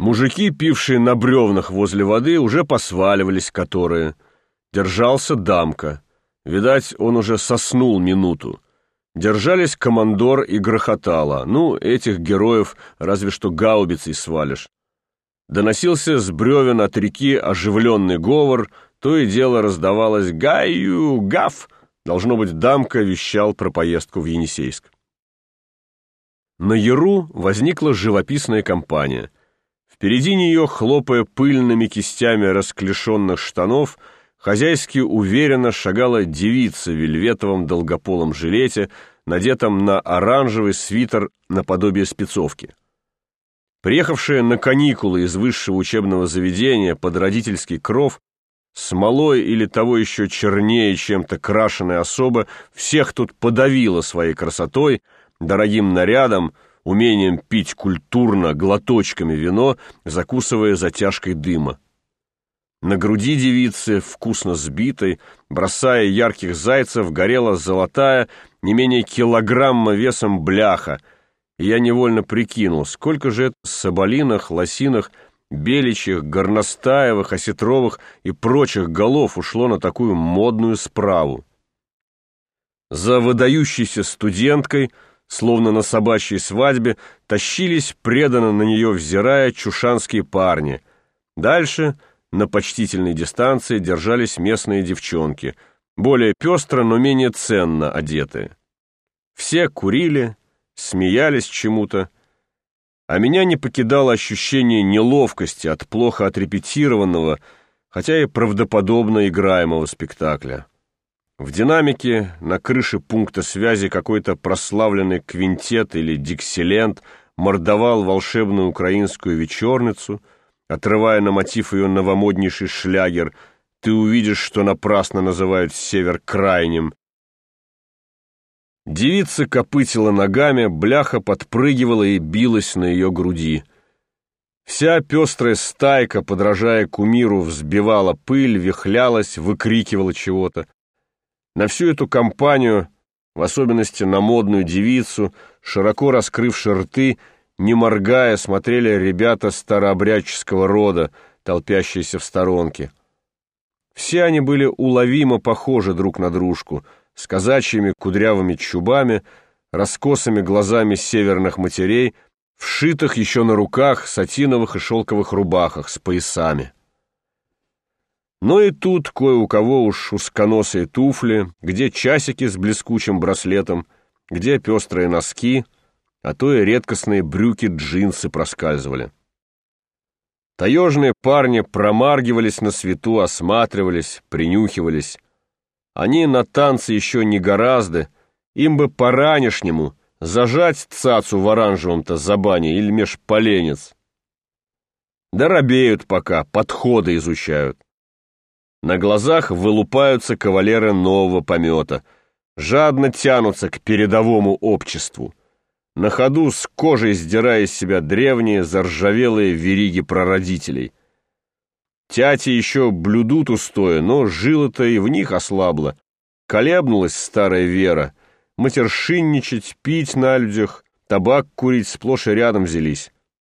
Мужики, пившие на бревнах возле воды, уже посваливались которые. Держался Дамка. Видать, он уже соснул минуту. Держались командор и Грохотало. Ну, этих героев разве что гаубицей свалишь. Доносился с бревен от реки оживленный говор, то и дело раздавалось «Гаю! Гав!». Должно быть, Дамка вещал про поездку в Енисейск. На яру возникла живописная компания. Впереди нее, хлопая пыльными кистями расклешенных штанов, хозяйски уверенно шагала девица в вельветовом долгополом жилете, надетом на оранжевый свитер наподобие спецовки. Приехавшая на каникулы из высшего учебного заведения под родительский кров, смолой или того еще чернее чем-то крашеная особа всех тут подавила своей красотой, дорогим нарядом, умением пить культурно глоточками вино, закусывая затяжкой дыма. На груди девицы, вкусно сбитой, бросая ярких зайцев, горела золотая, не менее килограмма весом бляха, и я невольно прикинул, сколько же это соболиных, лосиных, беличьих, горностаевых, осетровых и прочих голов ушло на такую модную справу. За выдающейся студенткой, словно на собачьей свадьбе, тащились, преданно на нее взирая, чушанские парни. Дальше, на почтительной дистанции, держались местные девчонки, более пестро, но менее ценно одетые. Все курили, смеялись чему-то, а меня не покидало ощущение неловкости от плохо отрепетированного, хотя и правдоподобно играемого спектакля. В динамике на крыше пункта связи какой-то прославленный квинтет или диксилент мордовал волшебную украинскую вечерницу, отрывая на мотив ее новомоднейший шлягер «Ты увидишь, что напрасно называют север крайним». Девица копытила ногами, бляха подпрыгивала и билась на ее груди. Вся пестрая стайка, подражая кумиру, взбивала пыль, вихлялась, выкрикивала чего-то. На всю эту компанию, в особенности на модную девицу, широко раскрывши рты, не моргая, смотрели ребята старообрядческого рода, толпящиеся в сторонке. Все они были уловимо похожи друг на дружку, с казачьими кудрявыми чубами, раскосыми глазами северных матерей, вшитых еще на руках сатиновых и шелковых рубахах с поясами. Но и тут кое у кого уж узконосые туфли, где часики с блескучим браслетом, где пестрые носки, а то и редкостные брюки-джинсы проскальзывали. Таежные парни промаргивались на свету, осматривались, принюхивались. Они на танцы еще не гораздо, им бы по-ранешнему зажать цацу в оранжевом-то забане или меж поленец. Да робеют пока, подходы изучают. На глазах вылупаются кавалеры нового помета, жадно тянутся к передовому обществу, на ходу с кожей сдирая из себя древние заржавелые вериги прародителей. Тяти еще блюдут устоя, но жила-то и в них ослабла. Колебнулась старая вера, матершинничать, пить на людях, табак курить сплошь и рядом взялись.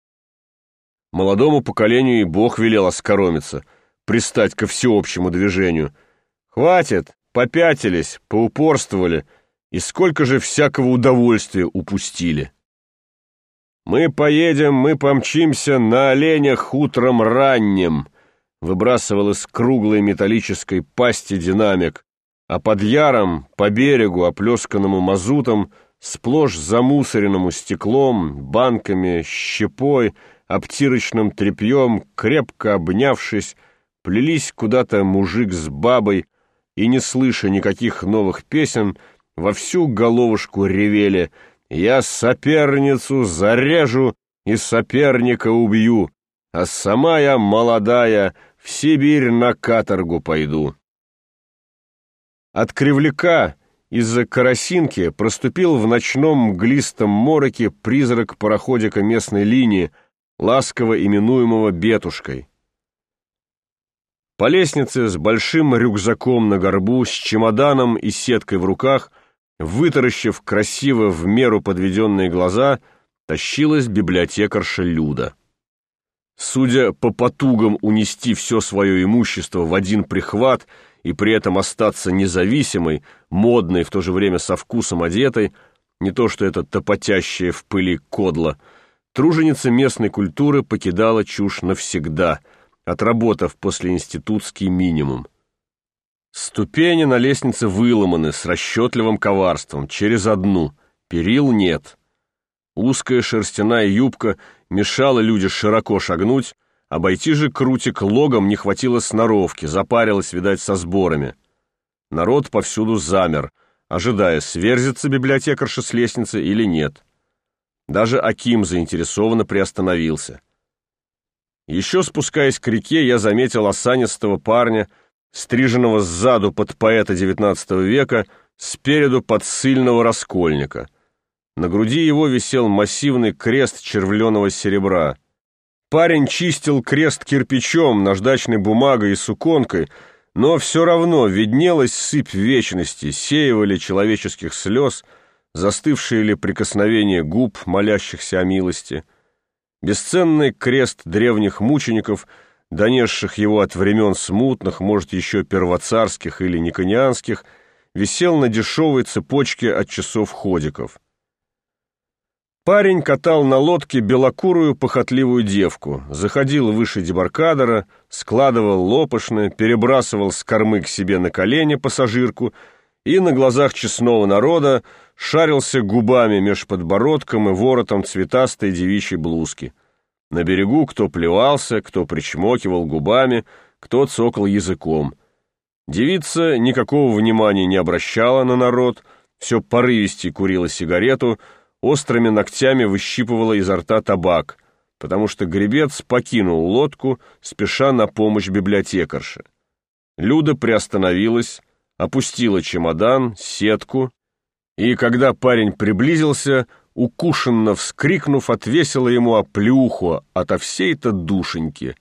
Молодому поколению и Бог велел оскоромиться, пристать ко всеобщему движению. Хватит, попятились, поупорствовали, и сколько же всякого удовольствия упустили. «Мы поедем, мы помчимся на оленях утром ранним», выбрасывал из круглой металлической пасти динамик, а под яром, по берегу, оплесканному мазутом, сплошь замусоренному стеклом, банками, щепой, обтирочным тряпьем, крепко обнявшись, плелись куда-то мужик с бабой и, не слыша никаких новых песен, во всю головушку ревели: «Я соперницу зарежу и соперника убью, а сама я молодая, в Сибирь на каторгу пойду». От Кривляка из-за Карасинки проступил в ночном мглистом мороке призрак пароходика местной линии, ласково именуемого Бетушкой. По лестнице с большим рюкзаком на горбу, с чемоданом и сеткой в руках, вытаращив красиво в меру подведенные глаза, тащилась библиотекарша Люда. Судя по потугам унести все свое имущество в один прихват и при этом остаться независимой, модной, в то же время со вкусом одетой, не то что это топотящее в пыли кодло, труженица местной культуры покидала чушь навсегда, отработав послеинститутский минимум. Ступени на лестнице выломаны с расчетливым коварством, через одну, перил нет. Узкая шерстяная юбка мешала Люде широко шагнуть, обойти же крутик логом не хватило сноровки, запарилась, видать, со сборами. Народ повсюду замер, ожидая, сверзится библиотекарша с лестницы или нет. Даже Аким заинтересованно приостановился. Еще спускаясь к реке, я заметил осанистого парня, стриженного сзаду под поэта XIX века, спереду под ссыльного раскольника. На груди его висел массивный крест червленого серебра. Парень чистил крест кирпичом, наждачной бумагой и суконкой, но все равно виднелась сыпь вечности, сеява ли человеческих слез, застывшие ли прикосновения губ, молящихся о милости. Бесценный крест древних мучеников, донесших его от времен смутных, может, еще первоцарских или никонианских, висел на дешевой цепочке от часов-ходиков. Парень катал на лодке белокурую похотливую девку, заходил выше дебаркадера, складывал лопашны, перебрасывал с кормы к себе на колени пассажирку и на глазах честного народа шарился губами меж подбородком и воротом цветастой девичьей блузки. На берегу кто плевался, кто причмокивал губами, кто цокал языком. Девица никакого внимания не обращала на народ, все порывистей курила сигарету, острыми ногтями выщипывала изо рта табак, потому что гребец покинул лодку, спеша на помощь библиотекарше. Люда приостановилась, опустила чемодан, сетку, и, когда парень приблизился, укушенно вскрикнув, отвесила ему оплеуху ото всей-то душеньки.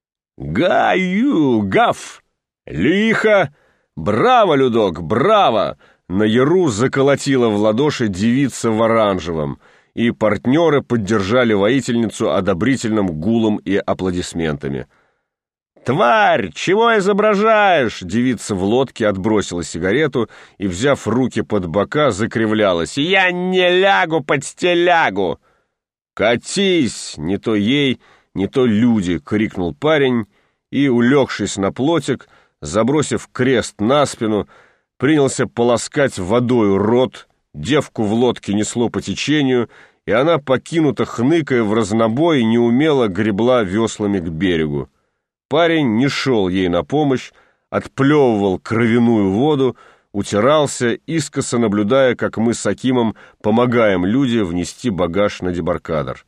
«Гаю! Гав! Лихо! Браво, Людок, браво!» На яру заколотила в ладоши девица в оранжевом, и партнеры поддержали воительницу одобрительным гулом и аплодисментами. «Тварь, чего изображаешь?» Девица в лодке отбросила сигарету и, взяв руки под бока, закривлялась. «Я не лягу под стелягу!» «Катись!» Не то ей, не то люди, — крикнул парень, и, улегшись на плотик, забросив крест на спину, принялся полоскать водою рот, девку в лодке несло по течению, и она, покинута хныкая в разнобой, неумело гребла веслами к берегу. Парень не шел ей на помощь, отплевывал кровяную воду, утирался, искоса наблюдая, как мы с Акимом помогаем Люде внести багаж на дебаркадер.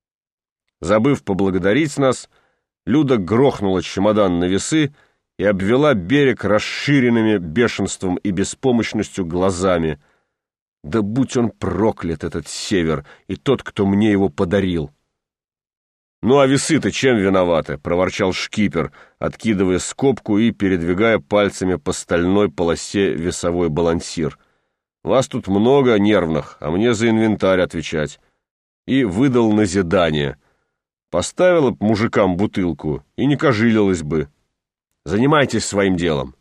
Забыв поблагодарить нас, Люда грохнула чемодан на весы и обвела берег расширенными бешенством и беспомощностью глазами. Да будь он проклят, этот север, и тот, кто мне его подарил! «Ну а весы-то чем виноваты?» — проворчал шкипер, откидывая скобку и передвигая пальцами по стальной полосе весовой балансир. «Вас тут много нервных, а мне за инвентарь отвечать». И выдал назидание. Поставила б мужикам бутылку, и не кожилилась бы. Занимайтесь своим делом.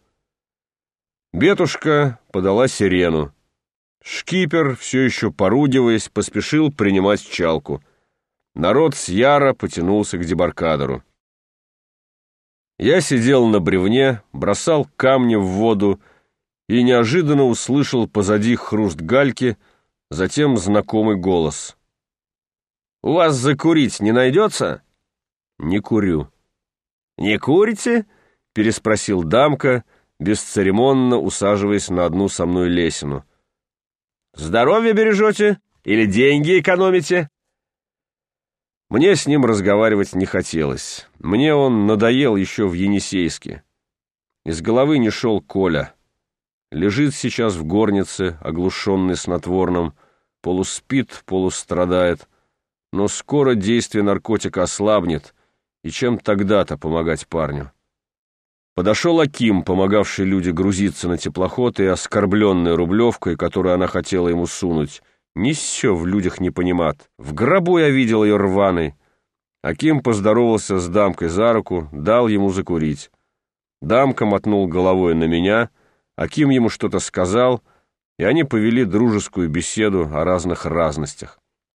Бетушка подала сирену. Шкипер, все еще поругиваясь, поспешил принимать чалку. Народ с яра потянулся к дебаркадеру. Я сидел на бревне, бросал камни в воду и неожиданно услышал позади хруст гальки, затем знакомый голос. «У вас закурить не найдется?» «Не курю». «Не курите?» — переспросил Дамка, бесцеремонно усаживаясь на одну со мной лесину. «Здоровье бережете или деньги экономите?» Мне с ним разговаривать не хотелось. Мне он надоел еще в Енисейске. Из головы не шел Коля. Лежит сейчас в горнице, оглушенный снотворным, полуспит, полустрадает. Но скоро действие наркотика ослабнет, и чем тогда-то помогать парню? Подошел Аким, помогавший Люде грузиться на теплоход, и оскорбленной рублевкой, которую она хотела ему сунуть. Не все в людях не понимат. В гробу я видел ее рваной. Аким поздоровался с Дамкой за руку, дал ему закурить. Дамка мотнул головой на меня, Аким ему что-то сказал, и они повели дружескую беседу о разных разностях.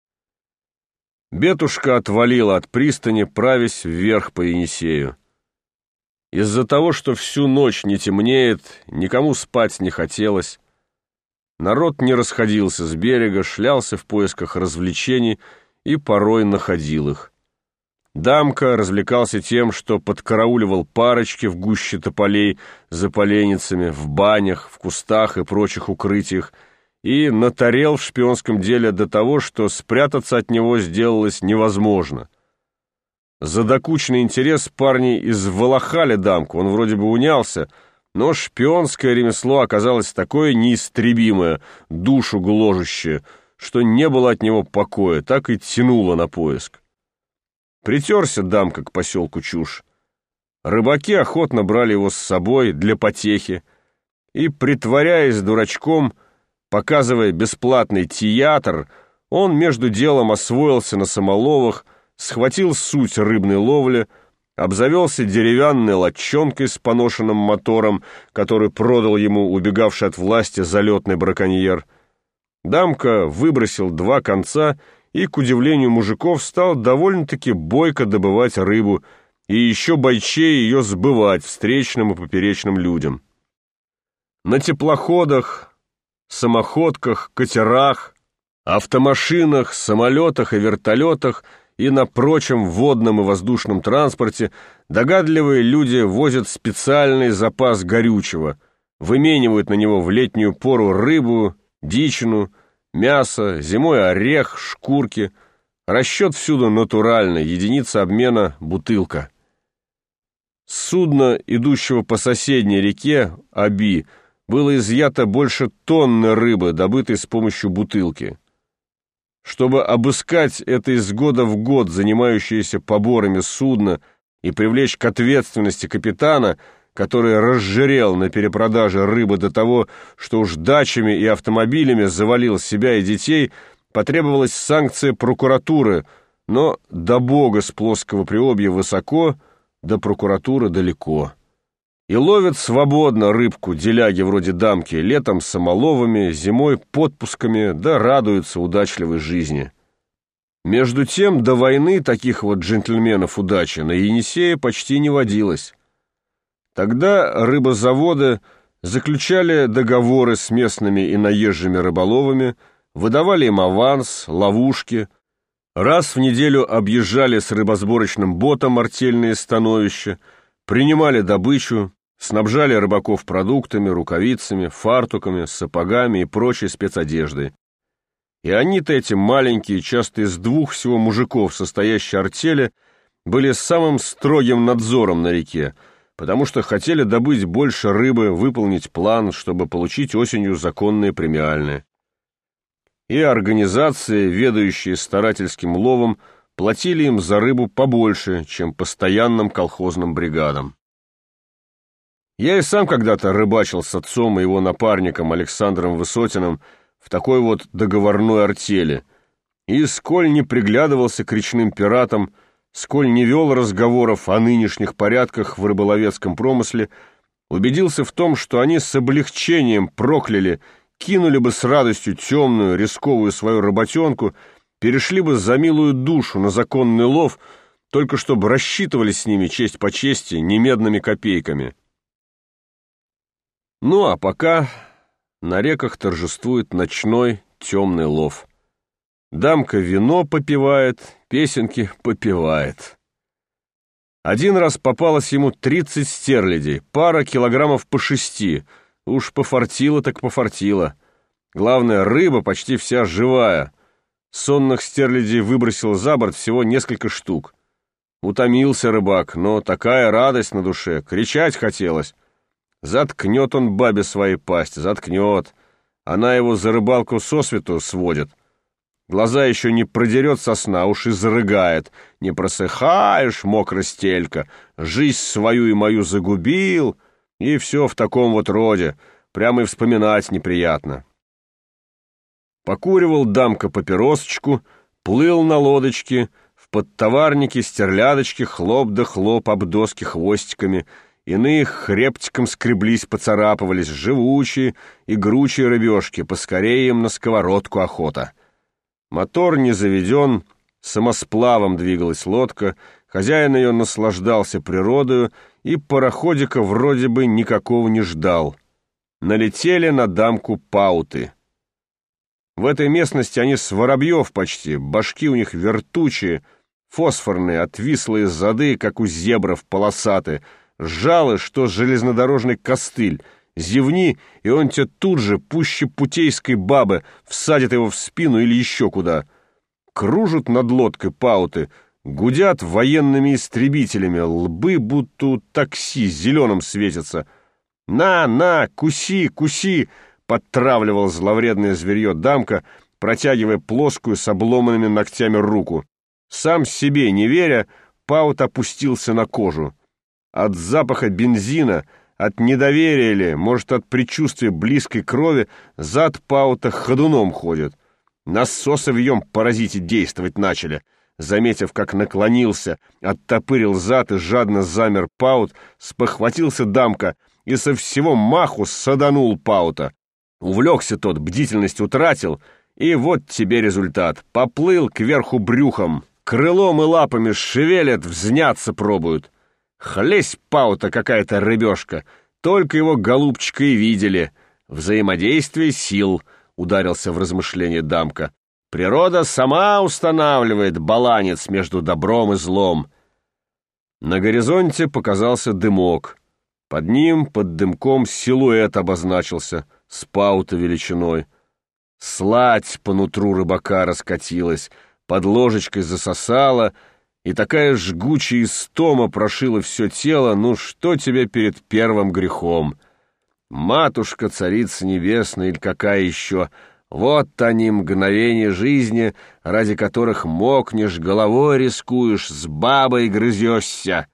Бетушка отвалила от пристани, правясь вверх по Енисею. Из-за того, что всю ночь не темнеет, никому спать не хотелось. Народ не расходился с берега, шлялся в поисках развлечений и порой находил их. Дамка развлекался тем, что подкарауливал парочки в гуще тополей за поленницами, в банях, в кустах и прочих укрытиях, и натарел в шпионском деле до того, что спрятаться от него сделалось невозможно. За докучный интерес парни изволохали Дамку, он вроде бы унялся, но шпионское ремесло оказалось такое неистребимое, душу гложущее, что не было от него покоя, так и тянуло на поиск. Притерся Дамка к поселку Чушь. Рыбаки охотно брали его с собой для потехи и, притворяясь дурачком, показывая бесплатный театр, он между делом освоился на самоловах, схватил суть рыбной ловли, обзавелся деревянной лодчонкой с поношенным мотором, который продал ему убегавший от власти залетный браконьер. Дамка выбросил 2 конца и, к удивлению мужиков, стал довольно-таки бойко добывать рыбу и еще бойчее ее сбывать встречным и поперечным людям. На теплоходах, самоходках, катерах, автомашинах, самолетах и вертолетах и на прочем водном и воздушном транспорте догадливые люди возят специальный запас горючего, выменивают на него в летнюю пору рыбу, дичину, мясо, зимой орех, шкурки. Расчет всюду натуральный, единица обмена — бутылка. С судна, идущего по соседней реке Оби, было изъято больше тонны рыбы, добытой с помощью бутылки. Чтобы обыскать это из года в год занимающееся поборами судно и привлечь к ответственности капитана, который разжирел на перепродаже рыбы до того, что уж дачами и автомобилями завалил себя и детей, потребовалась санкция прокуратуры, но до Бога с плоского приобья высоко, до прокуратуры далеко. И ловят свободно рыбку деляги вроде Дамки, летом самоловами, зимой подпусками, да радуются удачливой жизни. Между тем, до войны таких вот джентльменов удачи на Енисее почти не водилось. Тогда рыбозаводы заключали договоры с местными и наезжими рыболовами, выдавали им аванс, ловушки, раз в неделю объезжали с рыбосборочным ботом артельные становища, принимали добычу, снабжали рыбаков продуктами, рукавицами, фартуками, сапогами и прочей спецодеждой. И они-то, эти маленькие, часто из 2 всего мужиков состоящие артели, были самым строгим надзором на реке, потому что хотели добыть больше рыбы, выполнить план, чтобы получить осенью законные премиальные. И организации, ведающие старательским ловом, платили им за рыбу побольше, чем постоянным колхозным бригадам. Я и сам когда-то рыбачил с отцом и его напарником Александром Высотиным в такой вот договорной артели, и сколь не приглядывался к речным пиратам, сколь не вел разговоров о нынешних порядках в рыболовецком промысле, убедился в том, что они с облегчением прокляли, кинули бы с радостью темную, рисковую свою работенку, перешли бы за милую душу на законный лов, только чтобы рассчитывались с ними честь по чести, не медными копейками. Ну а пока на реках торжествует ночной темный лов. Дамка вино попивает, песенки попевает. Один раз попалось ему 30 стерлядей, пара килограммов по 6. Уж пофартило так пофартило. Главное, рыба почти вся живая. Сонных стерлядей выбросил за борт всего несколько штук. Утомился рыбак, но такая радость на душе, кричать хотелось. Заткнет он бабе свои пасть, заткнет. Она его за рыбалку сосвету сводит. Глаза еще не продерет со сна, уж и зарыгает. Не просыхаешь, мокрая стелька, жизнь свою и мою загубил. И все в таком вот роде, прямо и вспоминать неприятно. Покуривал Дамка папиросочку, плыл на лодочке, в подтоварники, стерлядочки, хлоп да хлоп об доски хвостиками, иные хребтиком скреблись, поцарапывались, живучие, игручие рыбешки, поскорее им на сковородку охота. Мотор не заведен, самосплавом двигалась лодка, хозяин ее наслаждался природою и пароходика вроде бы никакого не ждал. Налетели на дамку пауты. В этой местности они с воробьев почти, башки у них вертучие, фосфорные, отвислые зады, как у зебров полосатые, жалы, что железнодорожный костыль. Зевни, и он тебе тут же, пуще путейской бабы, всадит его в спину или еще куда. Кружат над лодкой пауты, гудят военными истребителями, лбы будто у такси зеленым светятся. «На, куси, куси!» — подтравливал зловредное зверье дамка, протягивая плоскую с обломанными ногтями руку. Сам себе не веря, паут опустился на кожу. От запаха бензина, от недоверия ли, может, от предчувствия близкой крови, зад паута ходуном ходит. Насосы в ем паразите действовать начали. Заметив, как наклонился, оттопырил зад и жадно замер паут, спохватился дамка и со всего маху саданул паута. Увлекся тот, бдительность утратил, и вот тебе результат. Поплыл кверху брюхом, крылом и лапами шевелят, взняться пробуют. Хлесь паута какая-то рыбешка, только его голубчика и видели. Взаимодействие сил, ударился в размышление дамка. Природа сама устанавливает баланец между добром и злом. На горизонте показался дымок. Под ним, под дымком, силуэт обозначился, с паута величиной. Сладь по нутру рыбака раскатилась, под ложечкой засосала, и такая жгучая истома прошила все тело, ну что тебе перед первым грехом? Матушка, царица небесная или какая еще, вот они мгновения жизни, ради которых мокнешь, головой рискуешь, с бабой грызешься.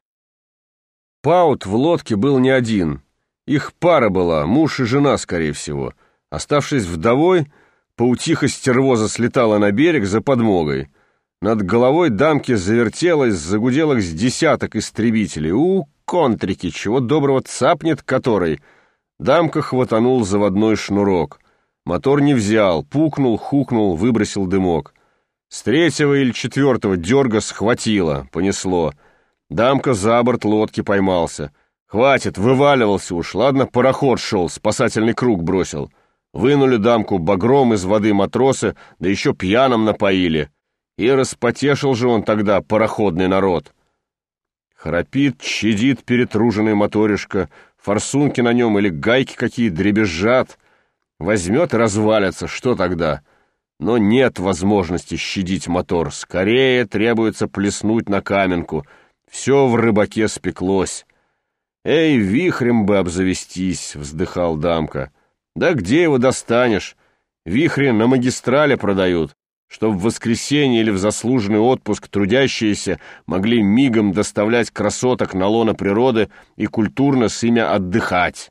Паут в лодке был не один. Их пара была, муж и жена, скорее всего. Оставшись вдовой, паутиха стервоза слетала на берег за подмогой. Над головой дамки завертелось, загудело с десяток истребителей. Контрики, чего доброго цапнет который. Дамка хватанул заводной шнурок. Мотор не взял, пукнул, хукнул, выбросил дымок. С третьего или четвертого дерга схватило, понесло. Дамка за борт лодки поймался. Хватит, вываливался уж, ладно, пароход шел, спасательный круг бросил. Вынули дамку багром из воды матросы, да еще пьяным напоили. И распотешил же он тогда пароходный народ. Храпит, чадит перетруженный моторишка, форсунки на нем или гайки какие дребезжат. Возьмет и развалится, что тогда? Но нет возможности щадить мотор, скорее требуется плеснуть на каменку. Все в рыбаке спеклось. «Эй, вихрем бы обзавестись», — вздыхал дамка. «Да где его достанешь? Вихри на магистрале продают, чтоб в воскресенье или в заслуженный отпуск трудящиеся могли мигом доставлять красоток на лоно природы и культурно с ими отдыхать».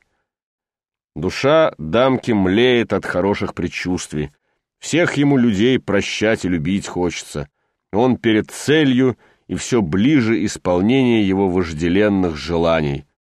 Душа дамки млеет от хороших предчувствий. Всех ему людей прощать и любить хочется. Он перед целью, и все ближе исполнение его вожделенных желаний.